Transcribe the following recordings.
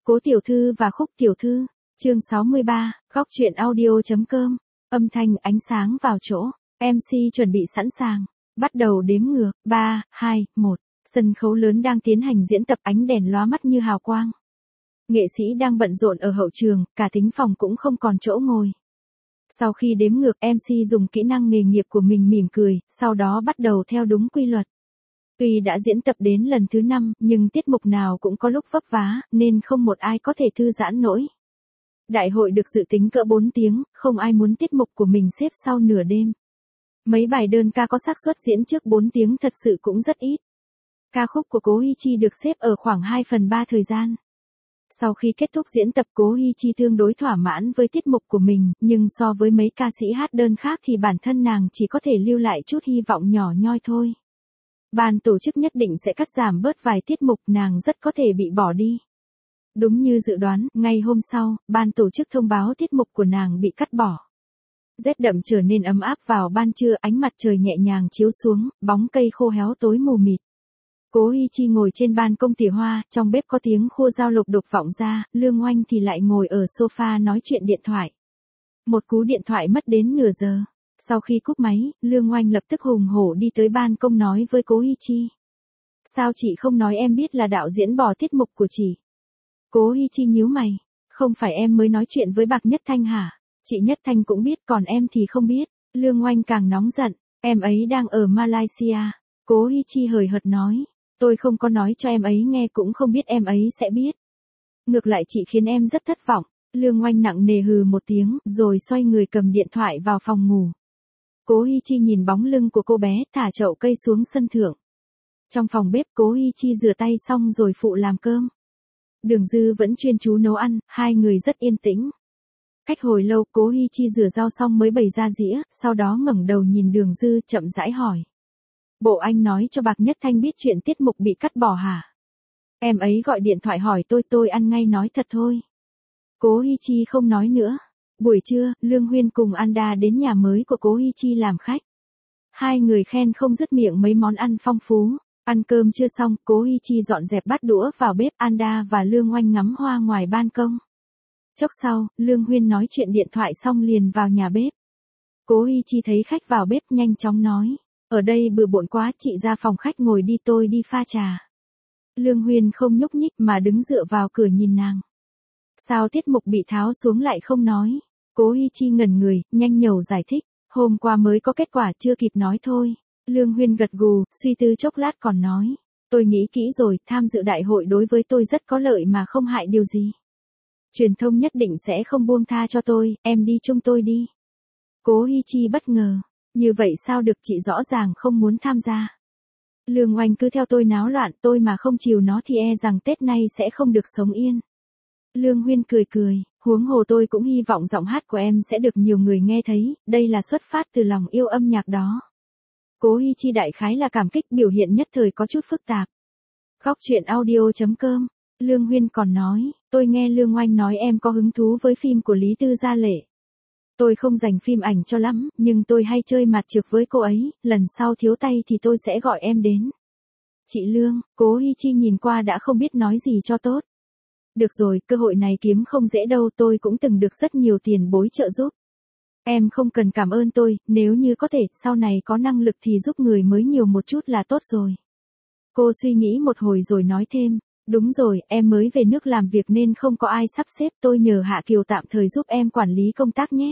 Cố tiểu thư và Khúc tiểu thư, chương 63, góc truyện audio.com, âm thanh ánh sáng vào chỗ, MC chuẩn bị sẵn sàng, bắt đầu đếm ngược, 3, 2, 1, sân khấu lớn đang tiến hành diễn tập ánh đèn lóa mắt như hào quang. Nghệ sĩ đang bận rộn ở hậu trường, cả thính phòng cũng không còn chỗ ngồi. Sau khi đếm ngược, MC dùng kỹ năng nghề nghiệp của mình mỉm cười, sau đó bắt đầu theo đúng quy luật. Tuy đã diễn tập đến lần thứ 5, nhưng tiết mục nào cũng có lúc vấp vá, nên không một ai có thể thư giãn nổi. Đại hội được dự tính cỡ 4 tiếng, không ai muốn tiết mục của mình xếp sau nửa đêm. Mấy bài đơn ca có xác suất diễn trước 4 tiếng thật sự cũng rất ít. Ca khúc của Cố Hi Chi được xếp ở khoảng 2/3 thời gian. Sau khi kết thúc diễn tập, Cố Hi Chi tương đối thỏa mãn với tiết mục của mình, nhưng so với mấy ca sĩ hát đơn khác thì bản thân nàng chỉ có thể lưu lại chút hy vọng nhỏ nhoi thôi. Ban tổ chức nhất định sẽ cắt giảm bớt vài tiết mục, nàng rất có thể bị bỏ đi. Đúng như dự đoán, ngay hôm sau, ban tổ chức thông báo tiết mục của nàng bị cắt bỏ. Rét đậm trở nên ấm áp vào ban trưa, ánh mặt trời nhẹ nhàng chiếu xuống, bóng cây khô héo tối mù mịt. Cố Hi Chi ngồi trên ban công tỉa hoa, trong bếp có tiếng khua dao lục đục vọng ra, Lương Oanh thì lại ngồi ở sofa nói chuyện điện thoại. Một cú điện thoại mất đến nửa giờ. Sau khi cúp máy, Lương Oanh lập tức hùng hổ đi tới ban công nói với Cố Hi Chi. Sao chị không nói em biết là đạo diễn bỏ tiết mục của chị? Cố Hi Chi nhíu mày. Không phải em mới nói chuyện với Bạc Nhất Thanh hả? Chị Nhất Thanh cũng biết, còn em thì không biết. Lương Oanh càng nóng giận. Em ấy đang ở Malaysia. Cố Hi Chi hời hợt nói. Tôi không có nói cho em ấy nghe, cũng không biết em ấy sẽ biết. Ngược lại chị khiến em rất thất vọng. Lương Oanh nặng nề hừ một tiếng, rồi xoay người cầm điện thoại vào phòng ngủ. Cố Hi Chi nhìn bóng lưng của cô bé, thả chậu cây xuống sân thượng. Trong phòng bếp, Cố Hi Chi rửa tay xong rồi phụ làm cơm. Đường Dư vẫn chuyên chú nấu ăn, hai người rất yên tĩnh. Cách hồi lâu, Cố Hi Chi rửa rau xong mới bày ra dĩa, sau đó ngẩng đầu nhìn Đường Dư chậm rãi hỏi. Bộ anh nói cho Bạc Nhất Thanh biết chuyện tiết mục bị cắt bỏ hả? Em ấy gọi điện thoại hỏi tôi ăn ngay nói thật thôi. Cố Hi Chi không nói nữa. Buổi trưa, Lương Huyên cùng Anda đến nhà mới của Cố Hi Chi làm khách. Hai người khen không dứt miệng mấy món ăn phong phú. Ăn cơm chưa xong, Cố Hi Chi dọn dẹp bát đũa vào bếp, Anda và Lương Oanh ngắm hoa ngoài ban công. Chốc sau, Lương Huyên nói chuyện điện thoại xong liền vào nhà bếp. Cố Hi Chi thấy khách vào bếp nhanh chóng nói. Ở đây bừa bộn quá, chị ra phòng khách ngồi đi, tôi đi pha trà. Lương Huyên không nhúc nhích mà đứng dựa vào cửa nhìn nàng. Sao tiết mục bị tháo xuống lại không nói? Cố Hi Chi ngẩn người, nhanh nhẩu giải thích. Hôm qua mới có kết quả, chưa kịp nói thôi. Lương Huyên gật gù, suy tư chốc lát còn nói. Tôi nghĩ kỹ rồi, tham dự đại hội đối với tôi rất có lợi mà không hại điều gì. Truyền thông nhất định sẽ không buông tha cho tôi, em đi chung tôi đi. Cố Hi Chi bất ngờ. Như vậy sao được, chị rõ ràng không muốn tham gia. Lương Oanh cứ theo tôi náo loạn, tôi mà không chiều nó thì e rằng Tết nay sẽ không được sống yên. Lương Huyên cười cười, huống hồ tôi cũng hy vọng giọng hát của em sẽ được nhiều người nghe thấy, đây là xuất phát từ lòng yêu âm nhạc đó. Cố Hi Chi đại khái là cảm kích, biểu hiện nhất thời có chút phức tạp. Góc truyện audio.com, Lương Huyên còn nói, tôi nghe Lương Oanh nói em có hứng thú với phim của Lý Tư Gia Lệ. Tôi không dành phim ảnh cho lắm, nhưng tôi hay chơi mặt trược với cô ấy, lần sau thiếu tay thì tôi sẽ gọi em đến. Chị Lương, Cố Hi Chi nhìn qua đã không biết nói gì cho tốt. Được rồi, cơ hội này kiếm không dễ đâu, tôi cũng từng được rất nhiều tiền bối trợ giúp. Em không cần cảm ơn tôi, nếu như có thể, sau này có năng lực thì giúp người mới nhiều một chút là tốt rồi. Cô suy nghĩ một hồi rồi nói thêm, đúng rồi, em mới về nước làm việc nên không có ai sắp xếp, tôi nhờ Hạ Kiều tạm thời giúp em quản lý công tác nhé.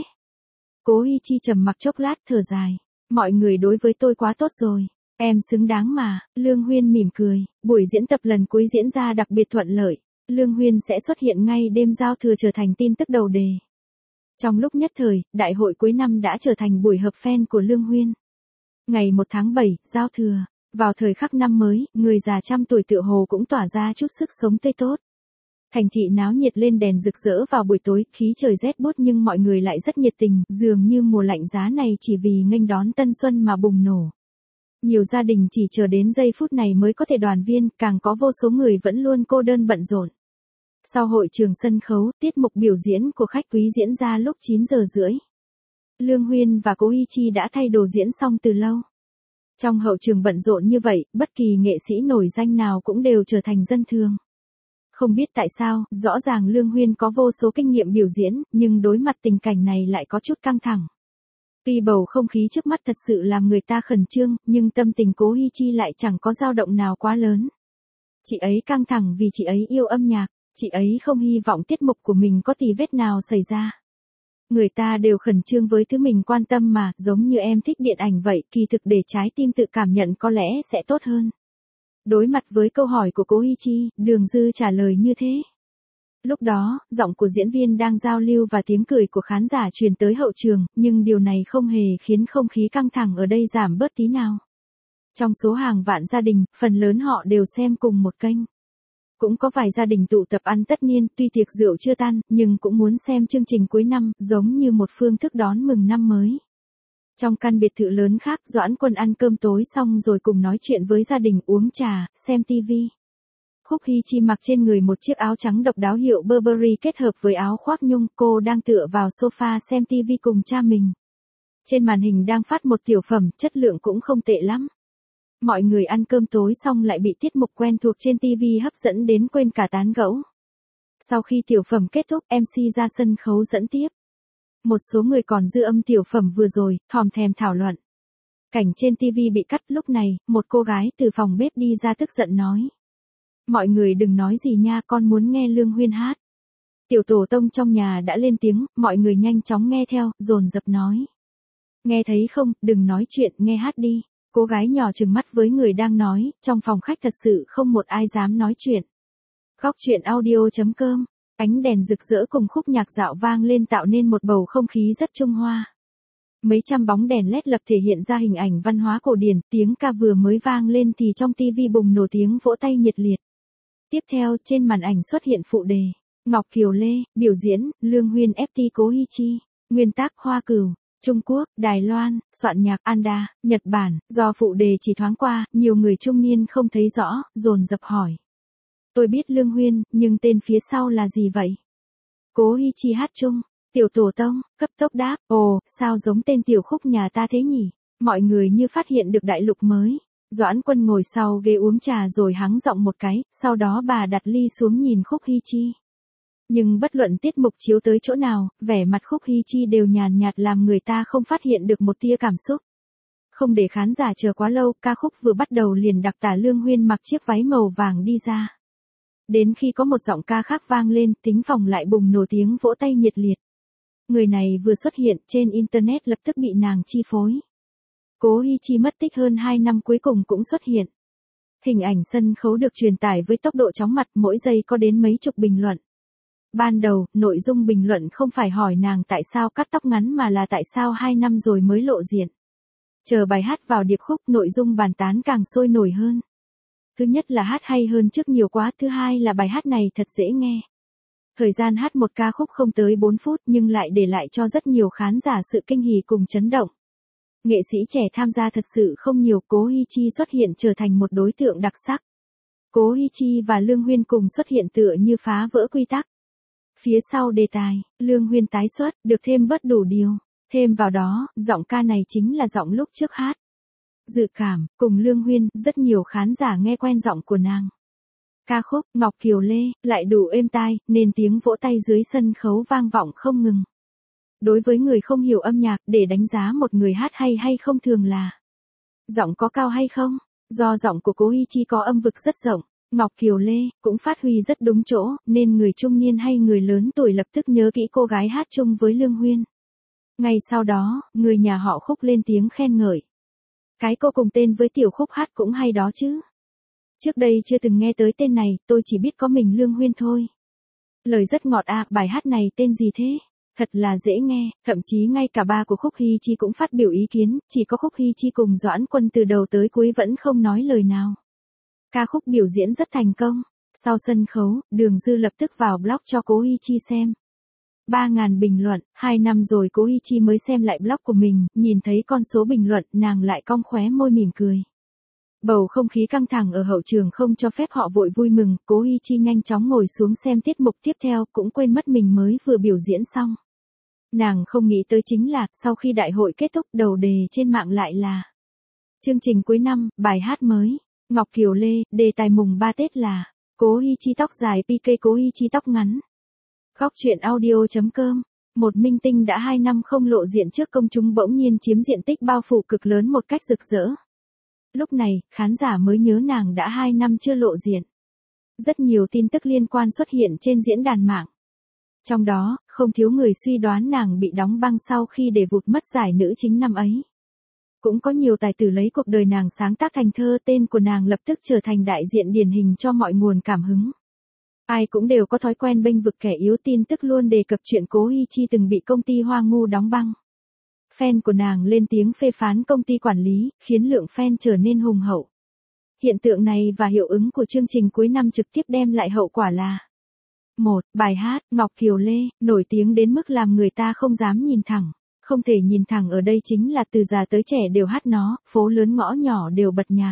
Cố Hi Chi trầm mặc chốc lát thở dài, mọi người đối với tôi quá tốt rồi, em xứng đáng mà. Lương Huyên mỉm cười, buổi diễn tập lần cuối diễn ra đặc biệt thuận lợi, Lương Huyên sẽ xuất hiện ngay đêm giao thừa trở thành tin tức đầu đề. Trong lúc nhất thời, đại hội cuối năm đã trở thành buổi họp fan của Lương Huyên. Ngày 1 tháng 7, giao thừa, vào thời khắc năm mới, người già trăm tuổi tựa hồ cũng tỏa ra chút sức sống tươi tốt. Thành thị náo nhiệt lên đèn rực rỡ vào buổi tối, khí trời rét buốt nhưng mọi người lại rất nhiệt tình, dường như mùa lạnh giá này chỉ vì nghênh đón tân xuân mà bùng nổ. Nhiều gia đình chỉ chờ đến giây phút này mới có thể đoàn viên, càng có vô số người vẫn luôn cô đơn bận rộn. Sau hội trường sân khấu, tiết mục biểu diễn của khách quý diễn ra lúc 9:30. Lương Huyên và Cố Hi Chi đã thay đồ diễn xong từ lâu. Trong hậu trường bận rộn như vậy, bất kỳ nghệ sĩ nổi danh nào cũng đều trở thành dân thường. Không biết tại sao, rõ ràng Lương Huyên có vô số kinh nghiệm biểu diễn, nhưng đối mặt tình cảnh này lại có chút căng thẳng. Tuy bầu không khí trước mắt thật sự làm người ta khẩn trương, nhưng tâm tình Cố Hi Chi lại chẳng có dao động nào quá lớn. Chị ấy căng thẳng vì chị ấy yêu âm nhạc, chị ấy không hy vọng tiết mục của mình có tì vết nào xảy ra. Người ta đều khẩn trương với thứ mình quan tâm mà, giống như em thích điện ảnh vậy, kỳ thực để trái tim tự cảm nhận có lẽ sẽ tốt hơn. Đối mặt với câu hỏi của Cố Hi Chi, Đường Dư trả lời như thế. Lúc đó, giọng của diễn viên đang giao lưu và tiếng cười của khán giả truyền tới hậu trường, nhưng điều này không hề khiến không khí căng thẳng ở đây giảm bớt tí nào. Trong số hàng vạn gia đình, phần lớn họ đều xem cùng một kênh. Cũng có vài gia đình tụ tập ăn tất niên, tuy tiệc rượu chưa tan, nhưng cũng muốn xem chương trình cuối năm, giống như một phương thức đón mừng năm mới. Trong căn biệt thự lớn khác, Doãn Quân ăn cơm tối xong rồi cùng nói chuyện với gia đình, uống trà, xem tivi. Khúc Hi Chi mặc trên người một chiếc áo trắng độc đáo hiệu Burberry kết hợp với áo khoác nhung, cô đang tựa vào sofa xem tivi cùng cha mình. Trên màn hình đang phát một tiểu phẩm, chất lượng cũng không tệ lắm. Mọi người ăn cơm tối xong lại bị tiết mục quen thuộc trên TV hấp dẫn đến quên cả tán gẫu. Sau khi tiểu phẩm kết thúc, MC ra sân khấu dẫn tiếp. Một số người còn dư âm tiểu phẩm vừa rồi, thòm thèm thảo luận. Cảnh trên TV bị cắt, lúc này, một cô gái từ phòng bếp đi ra tức giận nói. Mọi người đừng nói gì nha, con muốn nghe Lương Huyên hát. Tiểu tổ tông trong nhà đã lên tiếng, mọi người nhanh chóng nghe theo, dồn dập nói. Nghe thấy không, đừng nói chuyện, nghe hát đi. Cô gái nhỏ trừng mắt với người đang nói, trong phòng khách thật sự không một ai dám nói chuyện. Góc truyện audio.com, ánh đèn rực rỡ cùng khúc nhạc dạo vang lên tạo nên một bầu không khí rất Trung Hoa. Mấy trăm bóng đèn LED lập thể hiện ra hình ảnh văn hóa cổ điển, tiếng ca vừa mới vang lên thì trong TV bùng nổ tiếng vỗ tay nhiệt liệt. Tiếp theo, trên màn ảnh xuất hiện phụ đề. Ngọc Kiều Lê, biểu diễn, Lương Huyên FT Cố Hi Chi, nguyên tác Hoa Cửu. Trung Quốc, Đài Loan, soạn nhạc Anda, Nhật Bản, do phụ đề chỉ thoáng qua, nhiều người trung niên không thấy rõ, dồn dập hỏi. Tôi biết Lương Huyên, nhưng tên phía sau là gì vậy? Cố Hi Chi hát chung, tiểu tổ tông, cấp tốc đáp, ồ, sao giống tên tiểu khúc nhà ta thế nhỉ? Mọi người như phát hiện được đại lục mới. Doãn Quân ngồi sau ghế uống trà rồi hắng giọng một cái, sau đó bà đặt ly xuống nhìn Khúc Hi Chi. Nhưng bất luận tiết mục chiếu tới chỗ nào, vẻ mặt Khúc Hi Chi đều nhàn nhạt làm người ta không phát hiện được một tia cảm xúc. Không để khán giả chờ quá lâu, ca khúc vừa bắt đầu liền đặc tả Lương Huyên mặc chiếc váy màu vàng đi ra. Đến khi có một giọng ca khác vang lên, tính phòng lại bùng nổ tiếng vỗ tay nhiệt liệt. Người này vừa xuất hiện, trên Internet lập tức bị nàng chi phối. Cố Hi Chi mất tích hơn 2 năm cuối cùng cũng xuất hiện. Hình ảnh sân khấu được truyền tải với tốc độ chóng mặt, mỗi giây có đến mấy chục bình luận. Ban đầu, nội dung bình luận không phải hỏi nàng tại sao cắt tóc ngắn mà là tại sao 2 năm rồi mới lộ diện. Chờ bài hát vào điệp khúc, nội dung bàn tán càng sôi nổi hơn. Thứ nhất là hát hay hơn trước nhiều quá, thứ hai là bài hát này thật dễ nghe. Thời gian hát một ca khúc không tới 4 phút nhưng lại để lại cho rất nhiều khán giả sự kinh hỉ cùng chấn động. Nghệ sĩ trẻ tham gia thật sự không nhiều, Cố Hi Chi xuất hiện trở thành một đối tượng đặc sắc. Cố Hi Chi và Lương Huyên cùng xuất hiện tựa như phá vỡ quy tắc. Phía sau đề tài, Lương Huyên tái xuất, được thêm bớt đủ điều. Thêm vào đó, giọng ca này chính là giọng lúc trước hát. Dự cảm, cùng Lương Huyên, rất nhiều khán giả nghe quen giọng của nàng. Ca khúc Ngọc Kiều Lê lại đủ êm tai, nên tiếng vỗ tay dưới sân khấu vang vọng không ngừng. Đối với người không hiểu âm nhạc, để đánh giá một người hát hay không thường là giọng có cao hay không. Do giọng của Cố Hi Chi có âm vực rất rộng, Ngọc Kiều Lê cũng phát huy rất đúng chỗ, nên người trung niên hay người lớn tuổi lập tức nhớ kỹ cô gái hát chung với Lương Huyên. Ngay sau đó, người nhà họ Khúc lên tiếng khen ngợi. Cái cô cùng tên với tiểu khúc hát cũng hay đó chứ. Trước đây chưa từng nghe tới tên này, tôi chỉ biết có mình Lương Huyên thôi. Lời rất ngọt à, bài hát này tên gì thế? Thật là dễ nghe, thậm chí ngay cả ba của Khúc Hi Chi cũng phát biểu ý kiến, chỉ có Khúc Hi Chi cùng Doãn Quân từ đầu tới cuối vẫn không nói lời nào. Ca khúc biểu diễn rất thành công. Sau sân khấu, Đường Dư lập tức vào blog cho Cố Hi Chi xem. 3.000 bình luận, 2 năm rồi Cố Hi Chi mới xem lại blog của mình, nhìn thấy con số bình luận, nàng lại cong khóe môi mỉm cười. Bầu không khí căng thẳng ở hậu trường không cho phép họ vội vui mừng, Cố Hi Chi nhanh chóng ngồi xuống xem tiết mục tiếp theo, cũng quên mất mình mới vừa biểu diễn xong. Nàng không nghĩ tới chính là, sau khi đại hội kết thúc, đầu đề trên mạng lại là chương trình cuối năm, bài hát mới, Ngọc Kiều Lê, đề tài mùng 3 Tết là Cố Hi Chi tóc dài PK Cố Hi Chi tóc ngắn. Góc truyện audio.com. Một minh tinh đã 2 năm không lộ diện trước công chúng bỗng nhiên chiếm diện tích bao phủ cực lớn một cách rực rỡ. Lúc này, khán giả mới nhớ nàng đã 2 năm chưa lộ diện. Rất nhiều tin tức liên quan xuất hiện trên diễn đàn mạng. Trong đó, không thiếu người suy đoán nàng bị đóng băng sau khi để vụt mất giải nữ chính năm ấy. Cũng có nhiều tài tử lấy cuộc đời nàng sáng tác thành thơ, tên của nàng lập tức trở thành đại diện điển hình cho mọi nguồn cảm hứng. Ai cũng đều có thói quen bênh vực kẻ yếu, tin tức luôn đề cập chuyện Cố Hi Chi từng bị công ty Hoa Ngu đóng băng. Fan của nàng lên tiếng phê phán công ty quản lý, khiến lượng fan trở nên hùng hậu. Hiện tượng này và hiệu ứng của chương trình cuối năm trực tiếp đem lại hậu quả là: 1. Bài hát Ngọc Kiều Lê, nổi tiếng đến mức làm người ta không dám nhìn thẳng. Không thể nhìn thẳng ở đây chính là từ già tới trẻ đều hát nó, phố lớn ngõ nhỏ đều bật nhạc.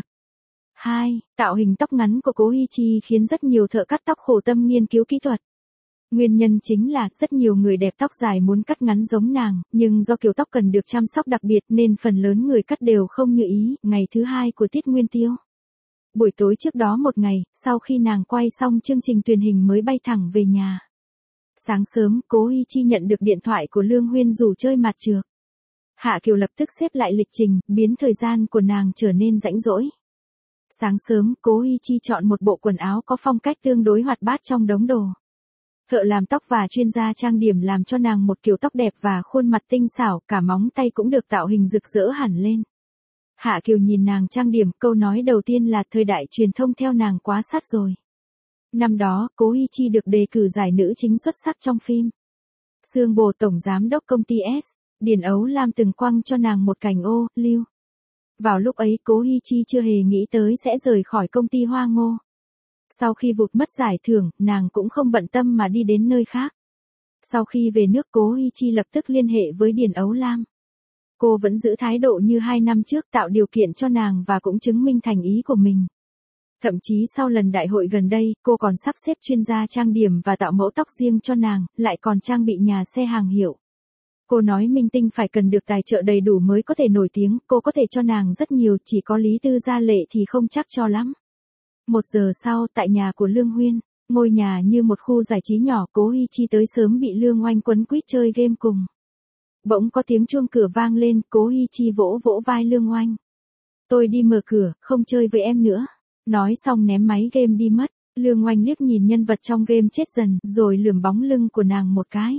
2. Tạo hình tóc ngắn của Cố Hi Chi khiến rất nhiều thợ cắt tóc khổ tâm nghiên cứu kỹ thuật. Nguyên nhân chính là rất nhiều người đẹp tóc dài muốn cắt ngắn giống nàng, nhưng do kiểu tóc cần được chăm sóc đặc biệt nên phần lớn người cắt đều không như ý. Ngày thứ 2 của tiết nguyên tiêu. Buổi tối trước đó một ngày, sau khi nàng quay xong chương trình truyền hình mới bay thẳng về nhà. Sáng sớm, Cố Hi Chi nhận được điện thoại của Lương Huyên rủ chơi mặt trược. Hạ Kiều lập tức xếp lại lịch trình, biến thời gian của nàng trở nên rãnh rỗi. Sáng sớm, Cố Hi Chi chọn một bộ quần áo có phong cách tương đối hoạt bát trong đống đồ. Thợ làm tóc và chuyên gia trang điểm làm cho nàng một kiểu tóc đẹp và khuôn mặt tinh xảo, cả móng tay cũng được tạo hình rực rỡ hẳn lên. Hạ Kiều nhìn nàng trang điểm, câu nói đầu tiên là thời đại truyền thông theo nàng quá sát rồi. Năm đó, Cố Hi Chi được đề cử giải nữ chính xuất sắc trong phim Sương Bồ tổng giám đốc công ty S. Điền Ấu Lam từng quăng cho nàng một cành ô liu. Vào lúc ấy Cố Hi Chi chưa hề nghĩ tới sẽ rời khỏi công ty Hoa Ngô. Sau khi vụt mất giải thưởng, nàng cũng không bận tâm mà đi đến nơi khác. Sau khi về nước Cố Hi Chi lập tức liên hệ với Điền Ấu Lam. Cô vẫn giữ thái độ như 2 năm trước, tạo điều kiện cho nàng và cũng chứng minh thành ý của mình. Thậm chí sau lần đại hội gần đây, cô còn sắp xếp chuyên gia trang điểm và tạo mẫu tóc riêng cho nàng, lại còn trang bị nhà xe hàng hiệu. Cô nói minh tinh phải cần được tài trợ đầy đủ mới có thể nổi tiếng, cô có thể cho nàng rất nhiều, chỉ có Lý Tư Gia Lệ thì không chắc cho lắm. 1 giờ sau, tại nhà của Lương Huyên, ngôi nhà như một khu giải trí nhỏ, Cố Hi Chi tới sớm bị Lương Oanh quấn quýt chơi game cùng. Bỗng có tiếng chuông cửa vang lên, Cố Hi Chi vỗ vỗ vai Lương Oanh. Tôi đi mở cửa, không chơi với em nữa. Nói xong ném máy game đi mất. Lương Oanh liếc nhìn nhân vật trong game chết dần, rồi lườm bóng lưng của nàng một cái.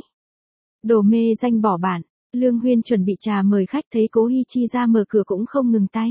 Đồ mê danh bỏ bạn. Lương Huyên chuẩn bị trà mời khách, thấy Cố Hi Chi ra mở cửa cũng không ngừng tay.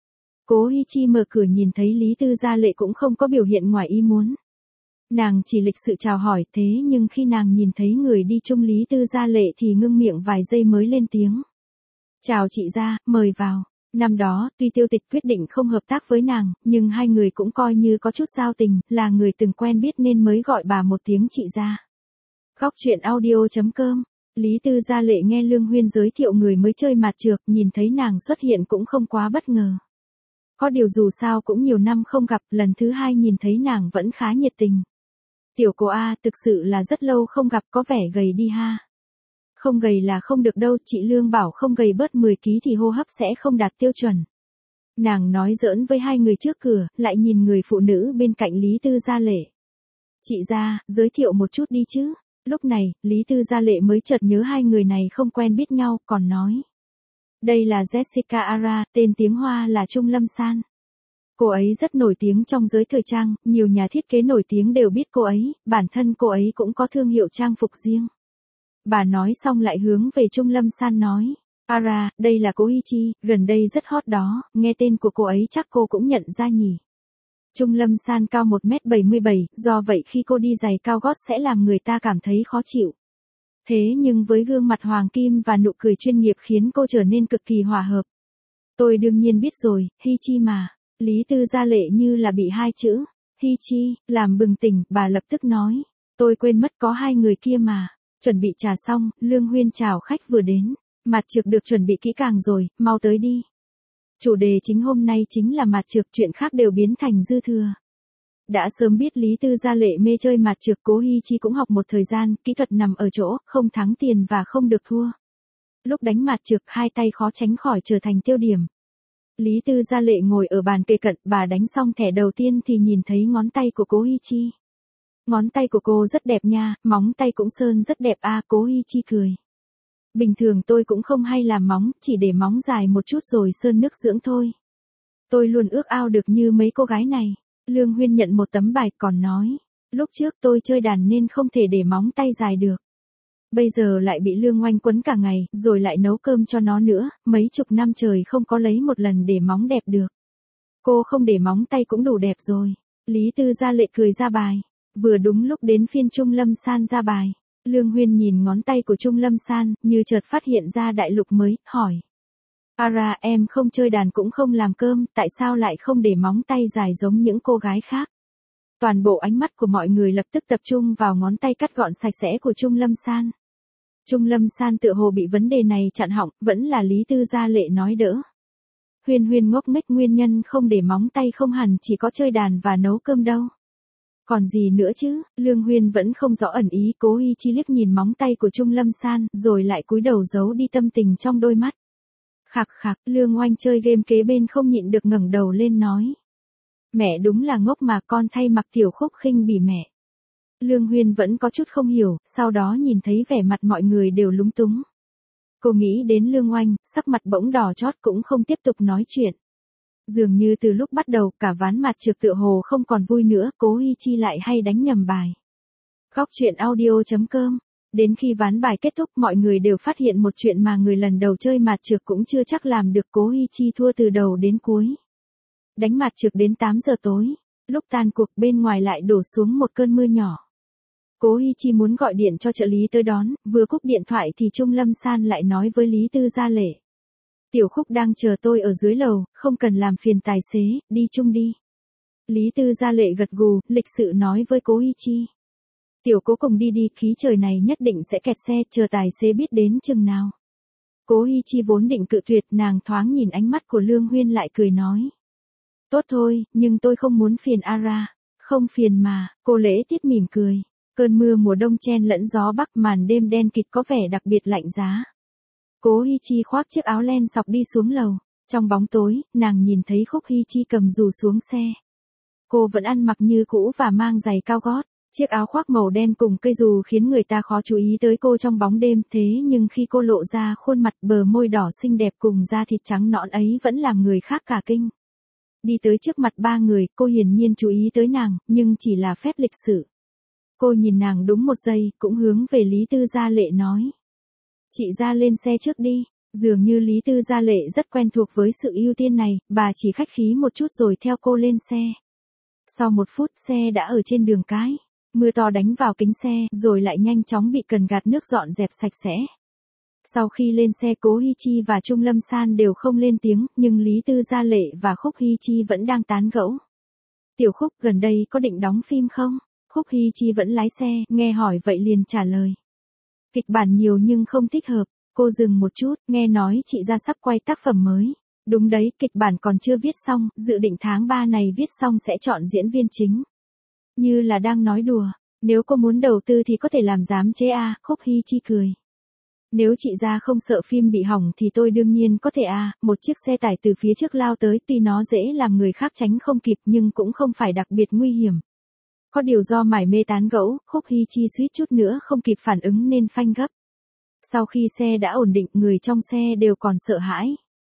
Cố Hi Chi mở cửa nhìn thấy Lý Tư Gia Lệ cũng không có biểu hiện ngoài ý muốn. Nàng chỉ lịch sự chào hỏi, thế nhưng khi nàng nhìn thấy người đi chung Lý Tư Gia Lệ thì ngưng miệng vài giây mới lên tiếng. Chào chị Gia, mời vào. Năm đó, tuy Tiêu Tịch quyết định không hợp tác với nàng, nhưng hai người cũng coi như có chút giao tình, là người từng quen biết nên mới gọi bà một tiếng chị Gia. Góc truyện audio.com. Lý Tư Gia Lệ nghe Lương Huyên giới thiệu người mới chơi mặt trược, nhìn thấy nàng xuất hiện cũng không quá bất ngờ. Có điều dù sao cũng nhiều năm không gặp, lần thứ 2 nhìn thấy nàng vẫn khá nhiệt tình. Tiểu cô A, thực sự là rất lâu không gặp, có vẻ gầy đi ha. Không gầy là không được đâu, chị Lương bảo không gầy bớt 10 kg thì hô hấp sẽ không đạt tiêu chuẩn. Nàng nói giỡn với hai người trước cửa, lại nhìn người phụ nữ bên cạnh Lý Tư Gia Lệ. Chị Gia, giới thiệu một chút đi chứ. Lúc này, Lý Tư Gia Lệ mới chợt nhớ hai người này không quen biết nhau, còn nói. Đây là Jessica Ara, tên tiếng Hoa là Trung Lâm San. Cô ấy rất nổi tiếng trong giới thời trang, nhiều nhà thiết kế nổi tiếng đều biết cô ấy, bản thân cô ấy cũng có thương hiệu trang phục riêng. Bà nói xong lại hướng về Trung Lâm San nói. Ara, đây là Cố Hi Chi, gần đây rất hot đó, nghe tên của cô ấy chắc cô cũng nhận ra nhỉ. Trung Lâm San cao 1m77, do vậy khi cô đi giày cao gót sẽ làm người ta cảm thấy khó chịu. Thế nhưng với gương mặt hoàng kim và nụ cười chuyên nghiệp khiến cô trở nên cực kỳ hòa hợp. Tôi đương nhiên biết rồi, Hi Chi mà. Lý Tư Gia Lệ như là bị hai chữ Hi Chi làm bừng tỉnh, bà lập tức nói. Tôi quên mất có hai người kia mà. Chuẩn bị trà xong, Lương Huyên chào khách vừa đến. Mặt trược được chuẩn bị kỹ càng rồi, mau tới đi. Chủ đề chính hôm nay chính là mặt trược, chuyện khác đều biến thành dư thừa. Đã sớm biết Lý Tư Gia Lệ mê chơi mặt trược, Cố Hi Chi cũng học một thời gian, kỹ thuật nằm ở chỗ, không thắng tiền và không được thua. Lúc đánh mặt trược, hai tay khó tránh khỏi trở thành tiêu điểm. Lý Tư Gia Lệ ngồi ở bàn kề cận, bà đánh xong thẻ đầu tiên thì nhìn thấy ngón tay của Cố Hi Chi. Ngón tay của cô rất đẹp nha, móng tay cũng sơn rất đẹp a. Cố Hi Chi cười. Bình thường tôi cũng không hay làm móng, chỉ để móng dài một chút rồi sơn nước dưỡng thôi. Tôi luôn ước ao được như mấy cô gái này. Lương Huyên nhận một tấm bài còn nói. Lúc trước tôi chơi đàn nên không thể để móng tay dài được. Bây giờ lại bị Lương Oanh quấn cả ngày, rồi lại nấu cơm cho nó nữa, mấy chục năm trời không có lấy một lần để móng đẹp được. Cô không để móng tay cũng đủ đẹp rồi. Lý Tư Gia Lệ cười ra bài. Vừa đúng lúc đến phiên Trung Lâm San ra bài. Lương Huyên nhìn ngón tay của Trung Lâm San, như chợt phát hiện ra đại lục mới, hỏi. Ara, em không chơi đàn cũng không làm cơm, tại sao lại không để móng tay dài giống những cô gái khác? Toàn bộ ánh mắt của mọi người lập tức tập trung vào ngón tay cắt gọn sạch sẽ của Trung Lâm San. Trung Lâm San tựa hồ bị vấn đề này chặn họng, vẫn là Lý Tư Gia Lệ nói đỡ. Huyên Huyên ngốc nghếch, nguyên nhân không để móng tay không hẳn chỉ có chơi đàn và nấu cơm đâu. Còn gì nữa chứ? Lương Huyên vẫn không rõ ẩn ý. Cố Hi Chi liếc nhìn móng tay của Trung Lâm San, rồi lại cúi đầu giấu đi tâm tình trong đôi mắt. Khạc khạc, Lương Oanh chơi game kế bên không nhịn được ngẩng đầu lên nói. Mẹ đúng là ngốc mà, con thay mặc Tiểu Khúc khinh bỉ mẹ. Lương Huyên vẫn có chút không hiểu, sau đó nhìn thấy vẻ mặt mọi người đều lúng túng. Cô nghĩ đến Lương Oanh, sắc mặt bỗng đỏ chót cũng không tiếp tục nói chuyện. Dường như từ lúc bắt đầu cả ván mặt trược tựa hồ không còn vui nữa, Cố Hi Chi lại hay đánh nhầm bài. Góc truyện audio.com. Đến khi ván bài kết thúc mọi người đều phát hiện một chuyện mà người lần đầu chơi mặt trược cũng chưa chắc làm được. Cố Hi Chi thua từ đầu đến cuối. Đánh mặt trược đến 8 giờ tối. Lúc tan cuộc bên ngoài lại đổ xuống một cơn mưa nhỏ. Cố Hi Chi muốn gọi điện cho trợ lý tới đón, vừa cúp điện thoại thì Trung Lâm San lại nói với Lý Tư Gia Lệ. Tiểu Khúc đang chờ tôi ở dưới lầu, không cần làm phiền tài xế, đi chung đi. Lý Tư Gia Lệ gật gù, lịch sự nói với Cố Hi Chi. Tiểu Cố cùng đi đi, khí trời này nhất định sẽ kẹt xe, chờ tài xế biết đến chừng nào. Cố Hi Chi vốn định cự tuyệt, nàng thoáng nhìn ánh mắt của Lương Huyên lại cười nói. Tốt thôi, nhưng tôi không muốn phiền Ara. Không phiền mà, cô Lễ Tiết mỉm cười. Cơn mưa mùa đông chen lẫn gió bắc, màn đêm đen kịt có vẻ đặc biệt lạnh giá. Cố Hi Chi khoác chiếc áo len sọc đi xuống lầu. Trong bóng tối, nàng nhìn thấy Khúc Hi Chi cầm dù xuống xe. Cô vẫn ăn mặc như cũ và mang giày cao gót. Chiếc áo khoác màu đen cùng cây dù khiến người ta khó chú ý tới cô trong bóng đêm, thế nhưng khi cô lộ ra khuôn mặt, bờ môi đỏ xinh đẹp cùng da thịt trắng nõn ấy vẫn làm người khác cả kinh. Đi tới trước mặt ba người, cô hiển nhiên chú ý tới nàng, nhưng chỉ là phép lịch sự. Cô nhìn nàng đúng một giây, cũng hướng về Lý Tư Gia Lệ nói. Chị ra lên xe trước đi. Dường như Lý Tư Gia Lệ rất quen thuộc với sự ưu tiên này, bà chỉ khách khí một chút rồi theo cô lên xe. Sau 1 phút xe đã ở trên đường cái. Mưa to đánh vào kính xe, rồi lại nhanh chóng bị cần gạt nước dọn dẹp sạch sẽ. Sau khi lên xe Cố Hi Chi và Trung Lâm San đều không lên tiếng, nhưng Lý Tư Gia Lệ và Khúc Hi Chi vẫn đang tán gẫu. Tiểu Khúc gần đây có định đóng phim không? Khúc Hi Chi vẫn lái xe, nghe hỏi vậy liền trả lời. Kịch bản nhiều nhưng không thích hợp. Cô dừng một chút, nghe nói chị ra sắp quay tác phẩm mới. Đúng đấy, kịch bản còn chưa viết xong, dự định tháng 3 này viết xong sẽ chọn diễn viên chính. Như là đang nói đùa, nếu cô muốn đầu tư thì có thể làm giám chế a. Khúc Hi Chi cười. Nếu chị ra không sợ phim bị hỏng thì tôi đương nhiên có thể a. Một chiếc xe tải từ phía trước lao tới, tuy nó dễ làm người khác tránh không kịp nhưng cũng không phải đặc biệt nguy hiểm. Có điều do mải mê tán gẫu, Khúc Hi Chi suýt chút nữa không kịp phản ứng nên phanh gấp. Sau khi xe đã ổn định, người trong xe đều còn sợ hãi.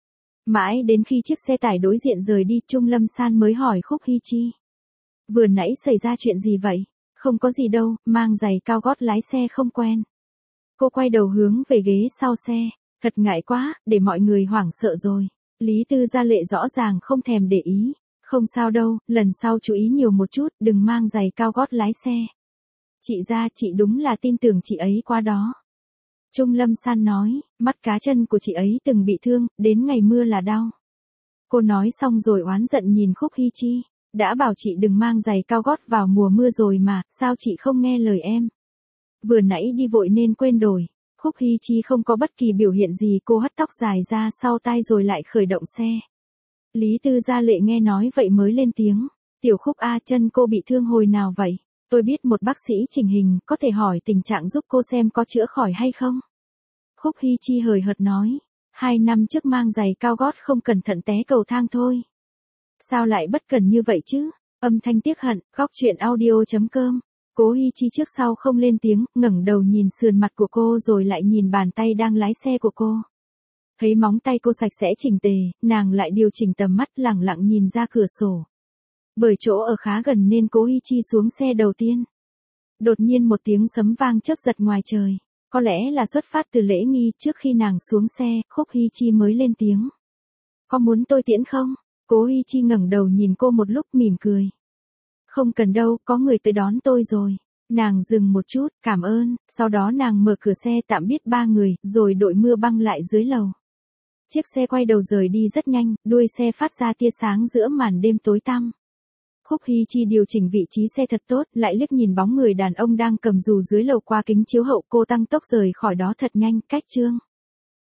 Mãi đến khi chiếc xe tải đối diện rời đi, Trung Lâm San mới hỏi Khúc Hi Chi. Vừa nãy xảy ra chuyện gì vậy? Không có gì đâu, mang giày cao gót lái xe không quen. Cô quay đầu hướng về ghế sau xe. Thật ngại quá, để mọi người hoảng sợ rồi. Lý Tư Gia Lệ rõ ràng không thèm để ý. Không sao đâu, lần sau chú ý nhiều một chút, đừng mang giày cao gót lái xe. Chị ra, chị đúng là tin tưởng chị ấy quá đó. Trung Lâm San nói, mắt cá chân của chị ấy từng bị thương, đến ngày mưa là đau. Cô nói xong rồi oán giận nhìn Khúc Hi Chi. Đã bảo chị đừng mang giày cao gót vào mùa mưa rồi mà, sao chị không nghe lời em? Vừa nãy đi vội nên quên đổi. Khúc Hi Chi không có bất kỳ biểu hiện gì, cô hất tóc dài ra sau tai rồi lại khởi động xe. Lý Tư Gia Lệ nghe nói vậy mới lên tiếng. Tiểu Khúc a, chân cô bị thương hồi nào vậy? Tôi biết một bác sĩ chỉnh hình, có thể hỏi tình trạng giúp cô xem có chữa khỏi hay không? Khúc Hi Chi hời hợt nói. 2 năm trước mang giày cao gót không cẩn thận té cầu thang thôi. Sao lại bất cần như vậy chứ? Âm thanh tiếc hận, góc chuyện audio.com. Cố Hi Chi trước sau không lên tiếng, ngẩng đầu nhìn sườn mặt của cô rồi lại nhìn bàn tay đang lái xe của cô. Thấy móng tay cô sạch sẽ chỉnh tề, nàng lại điều chỉnh tầm mắt lẳng lặng nhìn ra cửa sổ. Bởi chỗ ở khá gần nên Cố Hi Chi xuống xe đầu tiên. Đột nhiên một tiếng sấm vang chớp giật ngoài trời. Có lẽ là xuất phát từ lễ nghi, trước khi nàng xuống xe, Khúc Hi Chi mới lên tiếng. Có muốn tôi tiễn không? Cố Hi Chi ngẩng đầu nhìn cô một lúc mỉm cười. Không cần đâu, có người tới đón tôi rồi. Nàng dừng một chút, cảm ơn, sau đó nàng mở cửa xe tạm biệt 3 người, rồi đội mưa băng lại dưới lầu. Chiếc xe quay đầu rời đi rất nhanh, đuôi xe phát ra tia sáng giữa màn đêm tối tăm. Khúc Hi Chi điều chỉnh vị trí xe thật tốt, lại liếc nhìn bóng người đàn ông đang cầm dù dưới lầu qua kính chiếu hậu, cô tăng tốc rời khỏi đó thật nhanh, cách chương.